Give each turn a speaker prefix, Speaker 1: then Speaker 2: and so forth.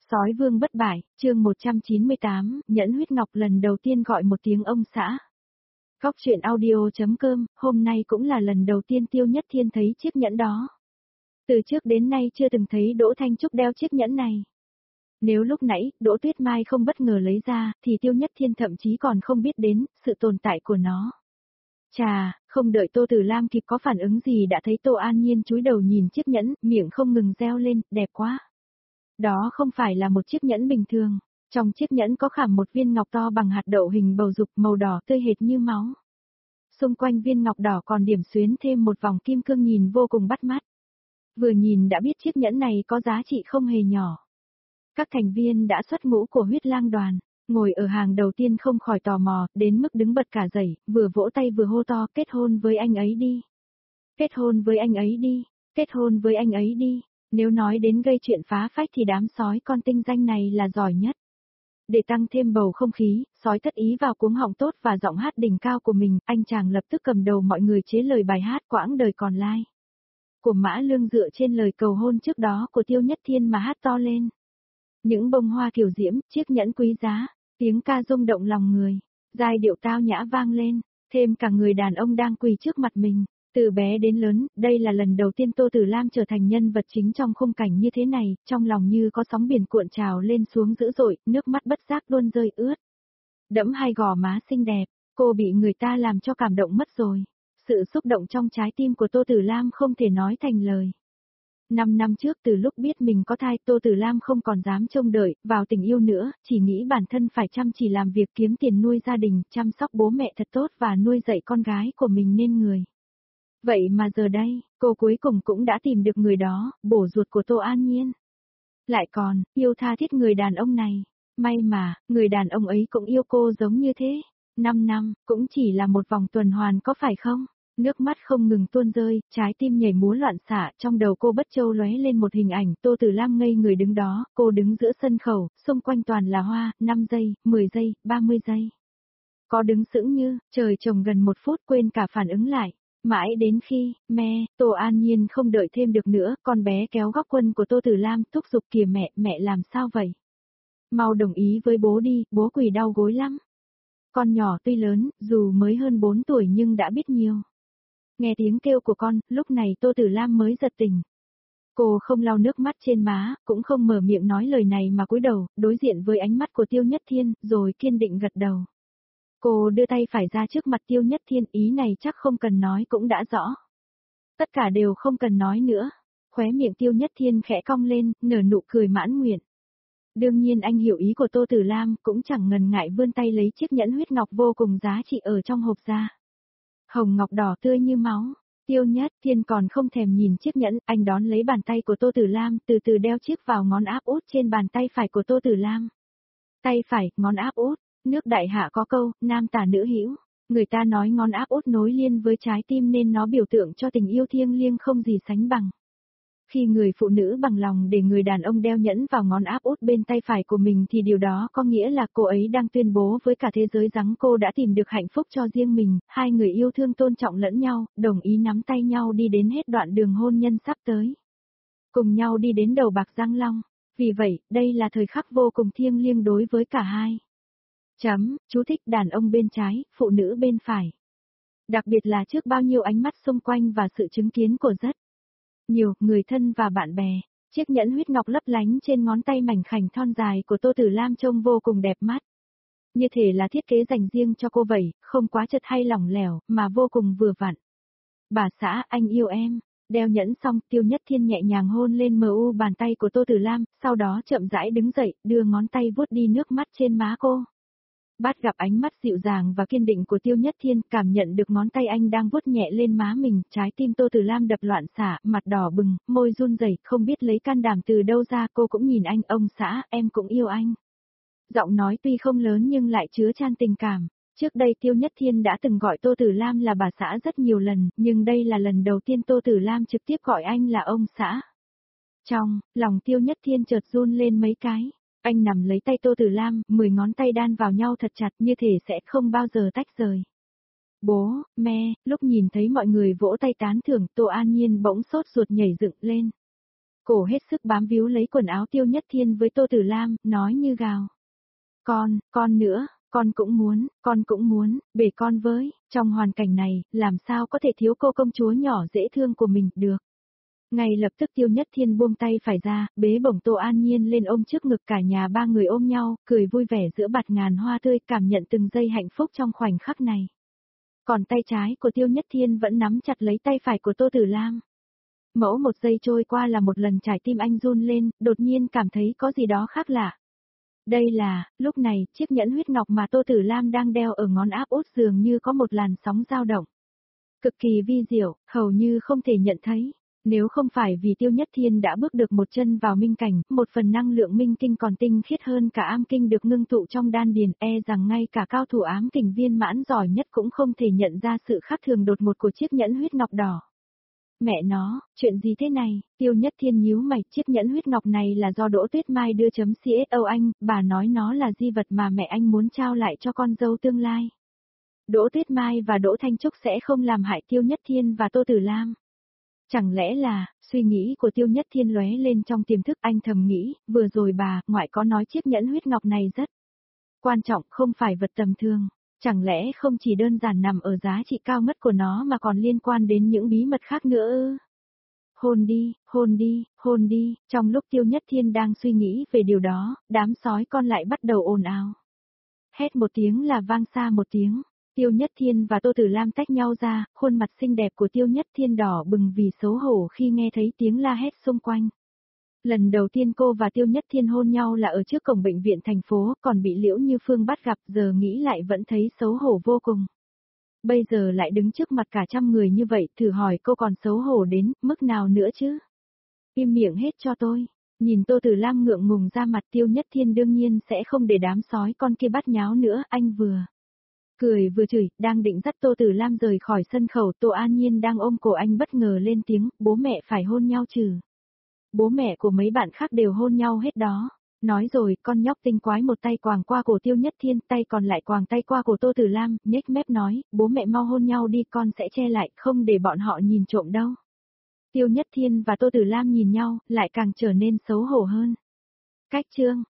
Speaker 1: Sói vương bất bại, chương 198, Nhẫn huyết ngọc lần đầu tiên gọi một tiếng ông xã. Góc truyện audio.com, hôm nay cũng là lần đầu tiên Tiêu Nhất Thiên thấy chiếc nhẫn đó. Từ trước đến nay chưa từng thấy Đỗ Thanh Trúc đeo chiếc nhẫn này. Nếu lúc nãy, Đỗ Tuyết Mai không bất ngờ lấy ra, thì Tiêu Nhất Thiên thậm chí còn không biết đến sự tồn tại của nó. Chà, không đợi Tô Tử Lam kịp có phản ứng gì đã thấy Tô An Nhiên cúi đầu nhìn chiếc nhẫn, miệng không ngừng reo lên, đẹp quá. Đó không phải là một chiếc nhẫn bình thường, trong chiếc nhẫn có khảm một viên ngọc to bằng hạt đậu hình bầu dục màu đỏ tươi hệt như máu. Xung quanh viên ngọc đỏ còn điểm xuyến thêm một vòng kim cương nhìn vô cùng bắt mắt. Vừa nhìn đã biết chiếc nhẫn này có giá trị không hề nhỏ. Các thành viên đã xuất ngũ của huyết lang đoàn, ngồi ở hàng đầu tiên không khỏi tò mò, đến mức đứng bật cả dậy, vừa vỗ tay vừa hô to kết hôn với anh ấy đi. Kết hôn với anh ấy đi, kết hôn với anh ấy đi. Nếu nói đến gây chuyện phá phách thì đám sói con tinh danh này là giỏi nhất. Để tăng thêm bầu không khí, sói thất ý vào cuống họng tốt và giọng hát đỉnh cao của mình, anh chàng lập tức cầm đầu mọi người chế lời bài hát quãng đời còn lai. Của Mã Lương dựa trên lời cầu hôn trước đó của Tiêu Nhất Thiên mà hát to lên. Những bông hoa kiều diễm, chiếc nhẫn quý giá, tiếng ca rung động lòng người, giai điệu tao nhã vang lên, thêm cả người đàn ông đang quỳ trước mặt mình. Từ bé đến lớn, đây là lần đầu tiên Tô Tử Lam trở thành nhân vật chính trong khung cảnh như thế này, trong lòng như có sóng biển cuộn trào lên xuống dữ dội, nước mắt bất giác luôn rơi ướt. Đẫm hai gò má xinh đẹp, cô bị người ta làm cho cảm động mất rồi. Sự xúc động trong trái tim của Tô Tử Lam không thể nói thành lời. 5 năm trước từ lúc biết mình có thai Tô Tử Lam không còn dám trông đợi vào tình yêu nữa, chỉ nghĩ bản thân phải chăm chỉ làm việc kiếm tiền nuôi gia đình, chăm sóc bố mẹ thật tốt và nuôi dạy con gái của mình nên người. Vậy mà giờ đây, cô cuối cùng cũng đã tìm được người đó, bổ ruột của Tô An Nhiên. Lại còn, yêu tha thiết người đàn ông này. May mà, người đàn ông ấy cũng yêu cô giống như thế. 5 năm, cũng chỉ là một vòng tuần hoàn có phải không? Nước mắt không ngừng tuôn rơi, trái tim nhảy múa loạn xạ, trong đầu cô bất châu lóe lên một hình ảnh, Tô Tử Lam ngây người đứng đó, cô đứng giữa sân khấu, xung quanh toàn là hoa, 5 giây, 10 giây, 30 giây. Có đứng sững như, trời trồng gần 1 phút quên cả phản ứng lại. Mãi đến khi, Tô An Nhiên không đợi thêm được nữa, con bé kéo góc quần của Tô Tử Lam thúc giục kìa mẹ làm sao vậy? Mau đồng ý với bố đi, bố quỳ đau gối lắm. Con nhỏ tuy lớn, dù mới hơn 4 tuổi nhưng đã biết nhiều. Nghe tiếng kêu của con, lúc này Tô Tử Lam mới giật tỉnh. Cô không lau nước mắt trên má, cũng không mở miệng nói lời này mà cúi đầu, đối diện với ánh mắt của Tiêu Nhất Thiên, rồi kiên định gật đầu. Cô đưa tay phải ra trước mặt Tiêu Nhất Thiên, ý này chắc không cần nói cũng đã rõ. Tất cả đều không cần nói nữa. Khóe miệng Tiêu Nhất Thiên khẽ cong lên, nở nụ cười mãn nguyện. Đương nhiên anh hiểu ý của Tô Tử Lam, cũng chẳng ngần ngại vươn tay lấy chiếc nhẫn huyết ngọc vô cùng giá trị ở trong hộp ra. Hồng ngọc đỏ tươi như máu. Tiêu Nhất Thiên còn không thèm nhìn chiếc nhẫn, anh đón lấy bàn tay của Tô Tử Lam, từ từ đeo chiếc vào ngón áp út trên bàn tay phải của Tô Tử Lam. Tay phải, ngón áp út. Nước Đại Hạ có câu, nam tả nữ hữu, người ta nói ngón áp út nối liền với trái tim nên nó biểu tượng cho tình yêu thiêng liêng không gì sánh bằng. Khi người phụ nữ bằng lòng để người đàn ông đeo nhẫn vào ngón áp út bên tay phải của mình thì điều đó có nghĩa là cô ấy đang tuyên bố với cả thế giới rằng cô đã tìm được hạnh phúc cho riêng mình, hai người yêu thương tôn trọng lẫn nhau, đồng ý nắm tay nhau đi đến hết đoạn đường hôn nhân sắp tới. Cùng nhau đi đến đầu bạc răng long, vì vậy, đây là thời khắc vô cùng thiêng liêng đối với cả hai. Chú thích đàn ông bên trái, phụ nữ bên phải. Đặc biệt là trước bao nhiêu ánh mắt xung quanh và sự chứng kiến của rất nhiều người thân và bạn bè, chiếc nhẫn huyết ngọc lấp lánh trên ngón tay mảnh khảnh thon dài của Tô Tử Lam trông vô cùng đẹp mắt. Như thể là thiết kế dành riêng cho cô vậy, không quá chật hay lỏng lẻo, mà vô cùng vừa vặn. Bà xã, anh yêu em. Đeo nhẫn xong, Tiêu Nhất Thiên nhẹ nhàng hôn lên bàn tay của Tô Tử Lam, sau đó chậm rãi đứng dậy, đưa ngón tay vuốt đi nước mắt trên má cô. Bắt gặp ánh mắt dịu dàng và kiên định của Tiêu Nhất Thiên, cảm nhận được ngón tay anh đang vuốt nhẹ lên má mình, trái tim Tô Tử Lam đập loạn xạ, mặt đỏ bừng, môi run rẩy, không biết lấy can đảm từ đâu ra, cô cũng nhìn anh, ông xã, em cũng yêu anh. Giọng nói tuy không lớn nhưng lại chứa chan tình cảm. Trước đây Tiêu Nhất Thiên đã từng gọi Tô Tử Lam là bà xã rất nhiều lần, nhưng đây là lần đầu tiên Tô Tử Lam trực tiếp gọi anh là ông xã. Trong lòng Tiêu Nhất Thiên chợt run lên mấy cái. Anh nằm lấy tay Tô Tử Lam, 10 ngón tay đan vào nhau thật chặt như thể sẽ không bao giờ tách rời. Bố, lúc nhìn thấy mọi người vỗ tay tán thưởng, Tô An Nhiên bỗng sốt ruột nhảy dựng lên. Cổ hết sức bám víu lấy quần áo Tiêu Nhất Thiên với Tô Tử Lam, nói như gào. Con nữa, con cũng muốn, bể con với, trong hoàn cảnh này, làm sao có thể thiếu cô công chúa nhỏ dễ thương của mình, được. Ngay lập tức Tiêu Nhất Thiên buông tay phải ra, bế bổng Tô An Nhiên lên ôm trước ngực, cả nhà ba người ôm nhau, cười vui vẻ giữa bạt ngàn hoa tươi, cảm nhận từng giây hạnh phúc trong khoảnh khắc này. Còn tay trái của Tiêu Nhất Thiên vẫn nắm chặt lấy tay phải của Tô Tử Lam. Mẫu một giây trôi qua là một lần trái tim anh run lên, đột nhiên cảm thấy có gì đó khác lạ. Đây là, lúc này, chiếc nhẫn huyết ngọc mà Tô Tử Lam đang đeo ở ngón áp út dường như có một làn sóng dao động. Cực kỳ vi diệu, hầu như không thể nhận thấy. Nếu không phải vì Tiêu Nhất Thiên đã bước được một chân vào minh cảnh, một phần năng lượng minh kinh còn tinh khiết hơn cả am kinh được ngưng tụ trong đan điền, rằng ngay cả cao thủ ám kình viên mãn giỏi nhất cũng không thể nhận ra sự khác thường đột ngột của chiếc nhẫn huyết ngọc đỏ. Mẹ nó, chuyện gì thế này? Tiêu Nhất Thiên nhíu mày, chiếc nhẫn huyết ngọc này là do Đỗ Tuyết Mai đưa CSO anh, bà nói nó là di vật mà mẹ anh muốn trao lại cho con dâu tương lai. Đỗ Tuyết Mai và Đỗ Thanh Trúc sẽ không làm hại Tiêu Nhất Thiên và Tô Tử Lam. Chẳng lẽ là, suy nghĩ của Tiêu Nhất Thiên lóe lên trong tiềm thức, anh thầm nghĩ, vừa rồi bà, ngoại có nói chiếc nhẫn huyết ngọc này rất quan trọng, không phải vật tầm thường. Chẳng lẽ không chỉ đơn giản nằm ở giá trị cao ngất của nó mà còn liên quan đến những bí mật khác nữa ư? Hôn đi, hôn đi, hôn đi, trong lúc Tiêu Nhất Thiên đang suy nghĩ về điều đó, đám sói con lại bắt đầu ồn ào. Hét một tiếng là vang xa một tiếng. Tiêu Nhất Thiên và Tô Tử Lam tách nhau ra, khuôn mặt xinh đẹp của Tiêu Nhất Thiên đỏ bừng vì xấu hổ khi nghe thấy tiếng la hét xung quanh. Lần đầu tiên cô và Tiêu Nhất Thiên hôn nhau là ở trước cổng bệnh viện thành phố, còn bị Liễu Như Phương bắt gặp, giờ nghĩ lại vẫn thấy xấu hổ vô cùng. Bây giờ lại đứng trước mặt cả trăm người như vậy, thử hỏi cô còn xấu hổ đến mức nào nữa chứ? Im miệng hết cho tôi. Nhìn Tô Tử Lam ngượng ngùng ra mặt, Tiêu Nhất Thiên đương nhiên sẽ không để đám sói con kia bắt nháo nữa, anh vừa cười vừa chửi, đang định dắt Tô Tử Lam rời khỏi sân khấu, Tô An Nhiên đang ôm cổ anh bất ngờ lên tiếng, bố mẹ phải hôn nhau chứ. Bố mẹ của mấy bạn khác đều hôn nhau hết đó. Nói rồi, con nhóc tinh quái một tay quàng qua cổ Tiêu Nhất Thiên, tay còn lại quàng tay qua cổ Tô Tử Lam, nhếch mép nói, bố mẹ mau hôn nhau đi, con sẽ che lại, không để bọn họ nhìn trộm đâu. Tiêu Nhất Thiên và Tô Tử Lam nhìn nhau, lại càng trở nên xấu hổ hơn. Cách chương